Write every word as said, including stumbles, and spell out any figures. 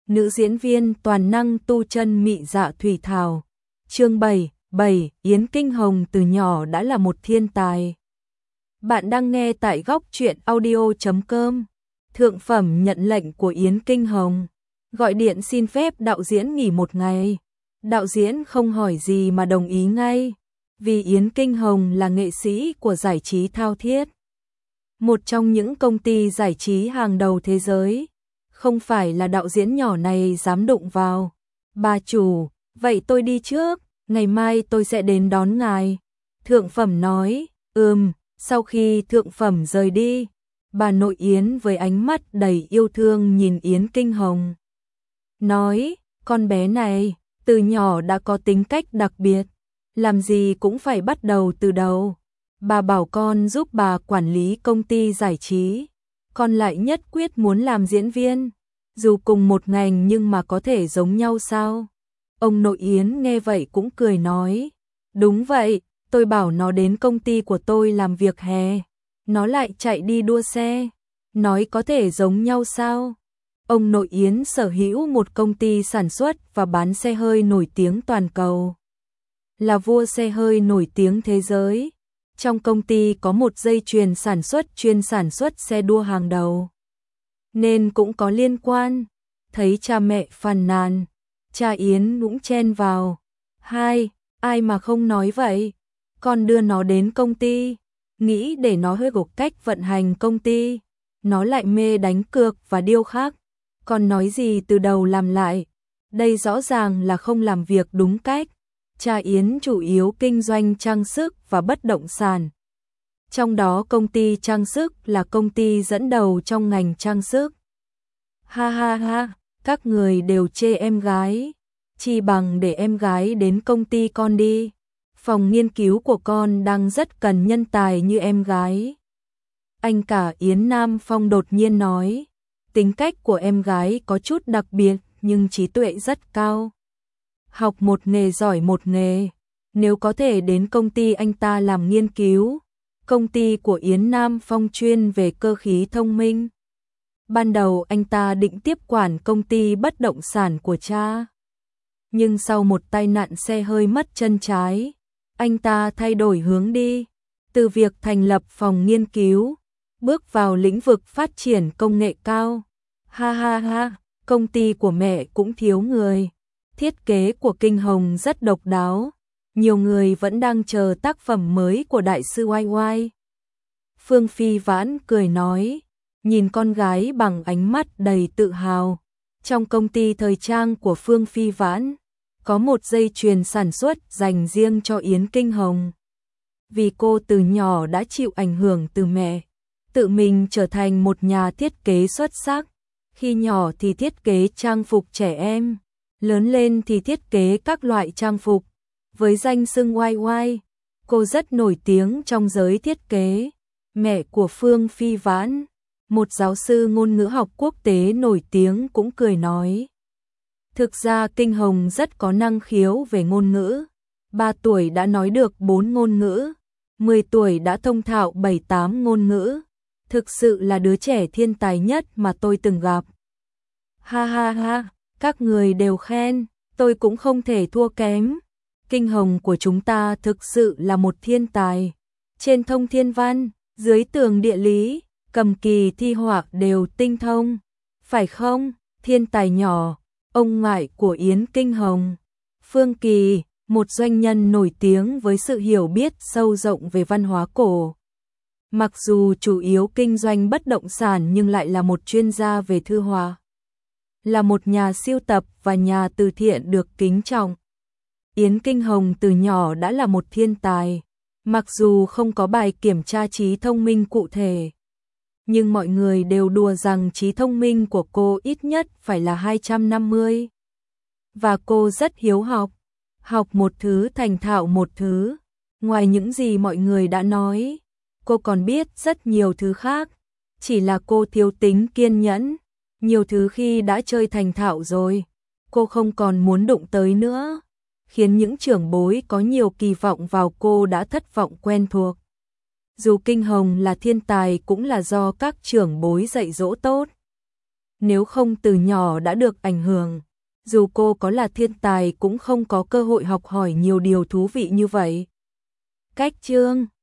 nữ diễn viên toàn năng tu chân mị dạ thủy thảo. Chương bảy, bảy, Yến Kinh Hồng từ nhỏ đã là một thiên tài. Bạn đang nghe tại góc truyện audio chấm com. Thượng phẩm nhận lệnh của Yến Kinh Hồng. Gọi điện xin phép đạo diễn nghỉ một ngày. Đạo diễn không hỏi gì mà đồng ý ngay. Vì Yến Kinh Hồng là nghệ sĩ của giải trí thao thiết. Một trong những công ty giải trí hàng đầu thế giới. Không phải là đạo diễn nhỏ này dám đụng vào. Bà chủ, vậy tôi đi trước, ngày mai tôi sẽ đến đón ngài. Thượng phẩm nói, ừm, sau khi thượng phẩm rời đi, bà nội Yến với ánh mắt đầy yêu thương nhìn Yến Kinh Hồng. Nói, con bé này, từ nhỏ đã có tính cách đặc biệt, làm gì cũng phải bắt đầu từ đầu. Bà bảo con giúp bà quản lý công ty giải trí, con lại nhất quyết muốn làm diễn viên. Dù cùng một ngành nhưng mà có thể giống nhau sao? Ông nội Yến nghe vậy cũng cười nói, đúng vậy, tôi bảo nó đến công ty của tôi làm việc hè, nó lại chạy đi đua xe, nói có thể giống nhau sao? Ông nội Yến sở hữu một công ty sản xuất và bán xe hơi nổi tiếng toàn cầu, là vua xe hơi nổi tiếng thế giới. Trong công ty có một dây chuyền sản xuất chuyên sản xuất xe đua hàng đầu, nên cũng có liên quan. Thấy cha mẹ phàn nàn, cha Yến cũng chen vào. Hai, ai mà không nói vậy? Con đưa nó đến công ty, nghĩ để nó hơi gục cách vận hành công ty. Nó lại mê đánh cược và điêu khắc. Con nói gì từ đầu làm lại. Đây rõ ràng là không làm việc đúng cách. Cha Yến chủ yếu kinh doanh trang sức và bất động sản. Trong đó công ty trang sức là công ty dẫn đầu trong ngành trang sức. Ha ha ha, các người đều chê em gái. Chi bằng để em gái đến công ty con đi. Phòng nghiên cứu của con đang rất cần nhân tài như em gái. Anh cả Yến Nam Phong đột nhiên nói. Tính cách của em gái có chút đặc biệt nhưng trí tuệ rất cao. Học một nghề giỏi một nghề. Nếu có thể đến công ty anh ta làm nghiên cứu. Công ty của Yến Nam Phong chuyên về cơ khí thông minh. Ban đầu anh ta định tiếp quản công ty bất động sản của cha. Nhưng sau một tai nạn xe hơi mất chân trái, anh ta thay đổi hướng đi. Từ việc thành lập phòng nghiên cứu, bước vào lĩnh vực phát triển công nghệ cao. Ha ha ha, công ty của mẹ cũng thiếu người. Thiết kế của Kinh Hồng rất độc đáo. Nhiều người vẫn đang chờ tác phẩm mới của đại sư Oai Oai. Phương Phi Vãn cười nói, nhìn con gái bằng ánh mắt đầy tự hào. Trong công ty thời trang của Phương Phi Vãn, có một dây chuyền sản xuất dành riêng cho Yến Kinh Hồng. Vì cô từ nhỏ đã chịu ảnh hưởng từ mẹ, tự mình trở thành một nhà thiết kế xuất sắc. Khi nhỏ thì thiết kế trang phục trẻ em, lớn lên thì thiết kế các loại trang phục. Với danh xưng Oai Oai, cô rất nổi tiếng trong giới thiết kế. Mẹ của Phương Phi Vãn, một giáo sư ngôn ngữ học quốc tế nổi tiếng cũng cười nói. Thực ra Kinh Hồng rất có năng khiếu về ngôn ngữ. ba tuổi đã nói được bốn ngôn ngữ, mười tuổi đã thông thạo bảy tám ngôn ngữ. Thực sự là đứa trẻ thiên tài nhất mà tôi từng gặp. Ha ha ha, các người đều khen, tôi cũng không thể thua kém. Kinh Hồng của chúng ta thực sự là một thiên tài. Trên thông thiên văn, dưới tường địa lý, cầm kỳ thi họa đều tinh thông. Phải không, thiên tài nhỏ, ông ngoại của Yến Kinh Hồng. Phương Kỳ, một doanh nhân nổi tiếng với sự hiểu biết sâu rộng về văn hóa cổ. Mặc dù chủ yếu kinh doanh bất động sản nhưng lại là một chuyên gia về thư họa. Là một nhà sưu tập và nhà từ thiện được kính trọng. Yến Kinh Hồng từ nhỏ đã là một thiên tài. Mặc dù không có bài kiểm tra trí thông minh cụ thể, nhưng mọi người đều đùa rằng trí thông minh của cô ít nhất phải là hai trăm năm mươi. Và cô rất hiếu học, học một thứ thành thạo một thứ. Ngoài những gì mọi người đã nói, cô còn biết rất nhiều thứ khác. Chỉ là cô thiếu tính kiên nhẫn. Nhiều thứ khi đã chơi thành thạo rồi, cô không còn muốn đụng tới nữa, khiến những trưởng bối có nhiều kỳ vọng vào cô đã thất vọng quen thuộc. Dù Kinh Hồng là thiên tài cũng là do các trưởng bối dạy dỗ tốt. nếu không từ nhỏ đã được ảnh hưởng, dù cô có là thiên tài cũng không có cơ hội học hỏi nhiều điều thú vị như vậy. Cách chương